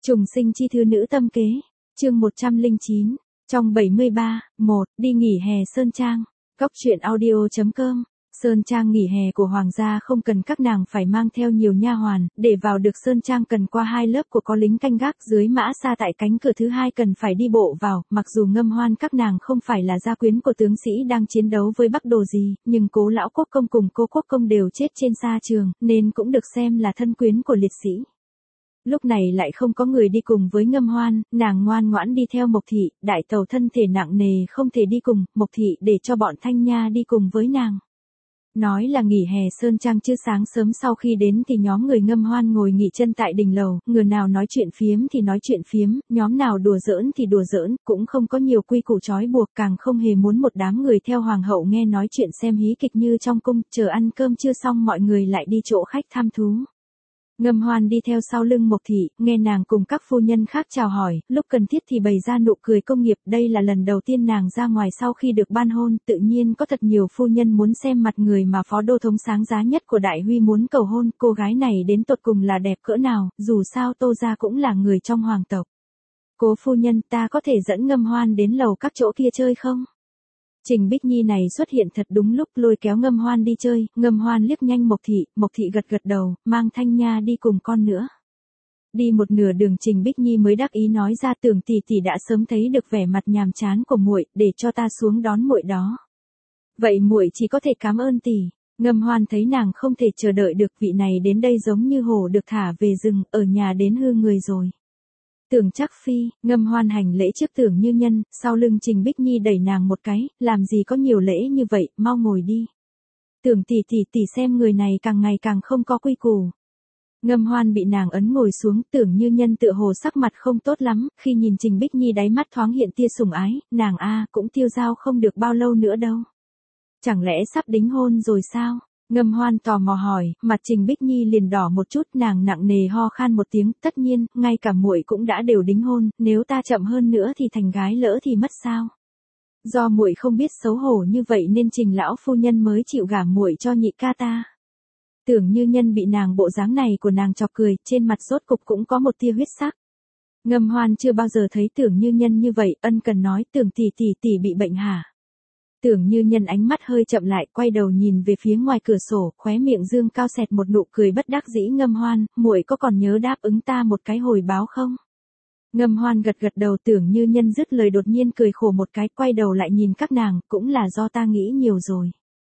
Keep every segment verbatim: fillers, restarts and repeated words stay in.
Trùng sinh chi thư nữ tâm kế, chương một trăm lẻ chín, trong bảy mươi ba, một, đi nghỉ hè Sơn Trang, góc truyện audio chấm com. Sơn Trang nghỉ hè của Hoàng gia không cần các nàng phải mang theo nhiều nha hoàn, để vào được Sơn Trang cần qua hai lớp của có lính canh gác dưới mã xa tại cánh cửa thứ hai cần phải đi bộ vào, mặc dù Ngâm Hoan các nàng không phải là gia quyến của tướng sĩ đang chiến đấu với Bắc Đồ gì, nhưng Cố lão quốc công cùng Cố quốc công đều chết trên sa trường, nên cũng được xem là thân quyến của liệt sĩ. Lúc này lại không có người đi cùng với Ngâm Hoan, nàng ngoan ngoãn đi theo Mộc Thị, đại tàu thân thể nặng nề không thể đi cùng, Mộc Thị để cho bọn Thanh Nha đi cùng với nàng. Nói là nghỉ hè Sơn Trang chứ sáng sớm sau khi đến thì nhóm người Ngâm Hoan ngồi nghỉ chân tại đình lầu, người nào nói chuyện phiếm thì nói chuyện phiếm, nhóm nào đùa giỡn thì đùa giỡn, cũng không có nhiều quy củ trói buộc, càng không hề muốn một đám người theo hoàng hậu nghe nói chuyện xem hí kịch như trong cung, chờ ăn cơm chưa xong mọi người lại đi chỗ khách thăm thú. Ngâm Hoan đi theo sau lưng Mộc Thị, nghe nàng cùng các phu nhân khác chào hỏi, lúc cần thiết thì bày ra nụ cười công nghiệp, đây là lần đầu tiên nàng ra ngoài sau khi được ban hôn, tự nhiên có thật nhiều phu nhân muốn xem mặt người mà phó đô thống sáng giá nhất của Đại Huy muốn cầu hôn, cô gái này đến tột cùng là đẹp cỡ nào, dù sao Tô gia cũng là người trong hoàng tộc. Cố phu nhân, ta có thể dẫn Ngâm Hoan đến lầu các chỗ kia chơi không? Trình Bích Nhi này xuất hiện thật đúng lúc, lôi kéo Ngâm Hoan đi chơi, Ngâm Hoan liếc nhanh Mộc Thị, Mộc Thị gật gật đầu, mang Thanh Nha đi cùng con nữa. Đi một nửa đường Trình Bích Nhi mới đắc ý nói ra, Tưởng tỷ tỷ đã sớm thấy được vẻ mặt nhàm chán của muội, để cho ta xuống đón muội đó. Vậy muội chỉ có thể cảm ơn tỷ. Ngâm Hoan thấy nàng không thể chờ đợi được, vị này đến đây giống như hổ được thả về rừng, ở nhà đến hư người rồi. Tưởng Trác Phi, Ngâm Hoan hành lễ trước Tưởng Như Nhân, sau lưng Trình Bích Nhi đẩy nàng một cái, làm gì có nhiều lễ như vậy, mau ngồi đi. Tưởng tỷ tỷ tỷ xem người này càng ngày càng không có quy củ. Ngâm Hoan bị nàng ấn ngồi xuống, Tưởng Như Nhân tựa hồ sắc mặt không tốt lắm, khi nhìn Trình Bích Nhi đáy mắt thoáng hiện tia sủng ái, nàng a cũng tiêu dao không được bao lâu nữa đâu. Chẳng lẽ sắp đính hôn rồi sao? Ngâm Hoan tò mò hỏi, mặt Trình Bích Nhi liền đỏ một chút, nàng nặng nề ho khan một tiếng, tất nhiên, ngay cả muội cũng đã đều đính hôn, nếu ta chậm hơn nữa thì thành gái lỡ thì mất sao? Do muội không biết xấu hổ như vậy nên Trình lão phu nhân mới chịu gả muội cho nhị ca ta. Tưởng Như Nhân bị nàng bộ dáng này của nàng chọc cười, trên mặt rốt cục cũng có một tia huyết sắc. Ngâm Hoan chưa bao giờ thấy Tưởng Như Nhân như vậy, ân cần nói, Tưởng tỷ tỷ tỷ bị bệnh hả? Tưởng Như Nhân ánh mắt hơi chậm lại, quay đầu nhìn về phía ngoài cửa sổ, khóe miệng dương cao xẹt một nụ cười bất đắc dĩ. Ngâm Hoan, muội có còn nhớ đáp ứng ta một cái hồi báo không? Ngâm Hoan gật gật đầu, Tưởng Như Nhân dứt lời đột nhiên cười khổ một cái, quay đầu lại nhìn các nàng, cũng là do ta nghĩ nhiều rồi.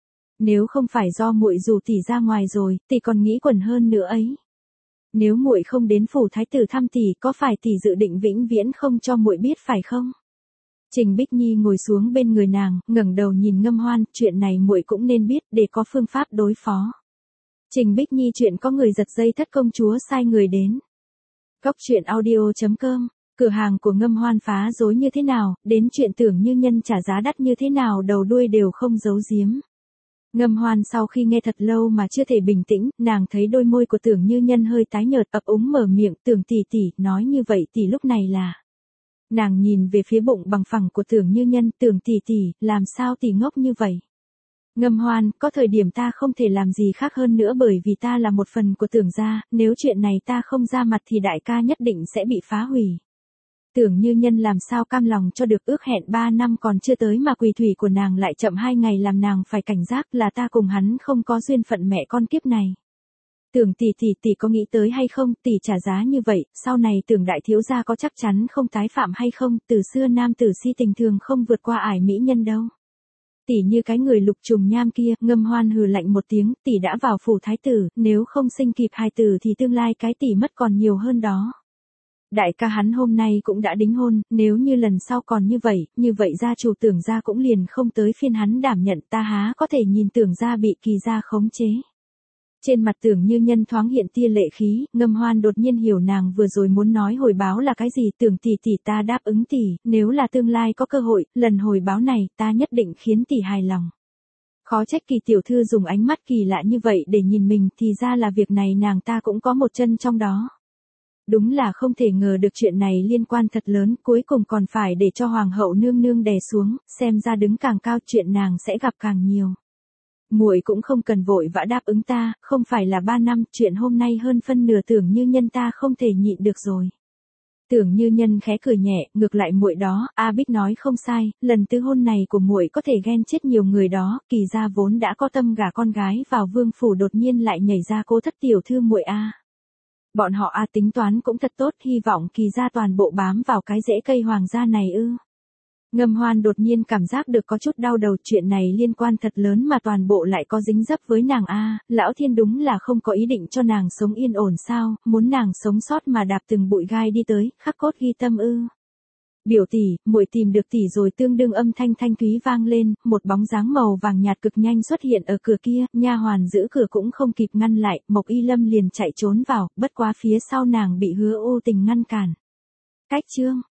Nếu không phải do muội dù tỷ ra ngoài rồi, tỷ còn nghĩ quẩn hơn nữa ấy. Nếu muội không đến phủ thái tử thăm tỷ, có phải tỷ dự định vĩnh viễn không cho muội biết phải không? Trình Bích Nhi ngồi xuống bên người nàng, ngẩng đầu nhìn Ngâm Hoan, chuyện này muội cũng nên biết, để có phương pháp đối phó. Trình Bích Nhi, chuyện có người giật dây thất công chúa sai người đến. Góc truyện audio chấm com, cửa hàng của Ngâm Hoan phá rối như thế nào, đến chuyện Tưởng Như Nhân trả giá đắt như thế nào, đầu đuôi đều không giấu giếm. Ngâm Hoan sau khi nghe thật lâu mà chưa thể bình tĩnh, nàng thấy đôi môi của Tưởng Như Nhân hơi tái nhợt, ấp úng mở miệng, Tưởng tỷ tỷ, nói như vậy tỷ lúc này là... Nàng nhìn về phía bụng bằng phẳng của Tưởng Như Nhân, Tưởng tỷ tỷ, làm sao tỷ ngốc như vậy? Ngâm Hoan, có thời điểm ta không thể làm gì khác hơn nữa bởi vì ta là một phần của Tưởng gia, nếu chuyện này ta không ra mặt thì đại ca nhất định sẽ bị phá hủy. Tưởng Như Nhân làm sao cam lòng cho được, ước hẹn ba năm còn chưa tới mà quỳ thủy của nàng lại chậm hai ngày, làm nàng phải cảnh giác, là ta cùng hắn không có duyên phận mẹ con kiếp này. Tưởng tỷ tỷ tỷ có nghĩ tới hay không, tỷ trả giá như vậy, sau này Tưởng đại thiếu gia có chắc chắn không tái phạm hay không, từ xưa nam tử si tình thường không vượt qua ải mỹ nhân đâu. Tỷ như cái người lục trùng nham kia. Ngâm Hoan hừ lạnh một tiếng, tỷ đã vào phủ thái tử, nếu không sinh kịp hài tử thì tương lai cái tỷ mất còn nhiều hơn đó. Đại ca hắn hôm nay cũng đã đính hôn, nếu như lần sau còn như vậy, như vậy gia chủ Tưởng gia cũng liền không tới phiên hắn đảm nhận, ta há có thể nhìn Tưởng gia bị Kỳ gia khống chế. Trên mặt Tưởng Như Nhân thoáng hiện tia lệ khí, Ngâm Hoan đột nhiên hiểu nàng vừa rồi muốn nói hồi báo là cái gì. Tưởng tỷ tỷ, ta đáp ứng tỷ, nếu là tương lai có cơ hội, lần hồi báo này, ta nhất định khiến tỷ hài lòng. Khó trách Kỳ tiểu thư dùng ánh mắt kỳ lạ như vậy để nhìn mình, thì ra là việc này nàng ta cũng có một chân trong đó. Đúng là không thể ngờ được chuyện này liên quan thật lớn, cuối cùng còn phải để cho hoàng hậu nương nương đè xuống, xem ra đứng càng cao chuyện nàng sẽ gặp càng nhiều. Muội cũng không cần vội vã đáp ứng ta, không phải là ba năm, chuyện hôm nay hơn phân nửa Tưởng Như Nhân ta không thể nhịn được rồi. Tưởng Như Nhân khẽ cười nhẹ, ngược lại muội đó, A Bích nói không sai, lần tứ hôn này của muội có thể ghen chết nhiều người đó, Kỳ gia vốn đã có tâm gả con gái vào vương phủ đột nhiên lại nhảy ra Cố thất tiểu thư muội a. Bọn họ a tính toán cũng thật tốt, hy vọng Kỳ gia toàn bộ bám vào cái rễ cây hoàng gia này ư. Ngâm Hoan đột nhiên cảm giác được có chút đau đầu, chuyện này liên quan thật lớn mà toàn bộ lại có dính dấp với nàng a, lão thiên đúng là không có ý định cho nàng sống yên ổn sao, muốn nàng sống sót mà đạp từng bụi gai đi tới, khắc cốt ghi tâm ư. Biểu tỷ, muội tìm được tỷ rồi, tương đương âm thanh thanh thúy vang lên, một bóng dáng màu vàng nhạt cực nhanh xuất hiện ở cửa kia, nha hoàn giữ cửa cũng không kịp ngăn lại, Mộc Y Lâm liền chạy trốn vào, bất quá phía sau nàng bị Hứa Ô Tình ngăn cản. Cách chương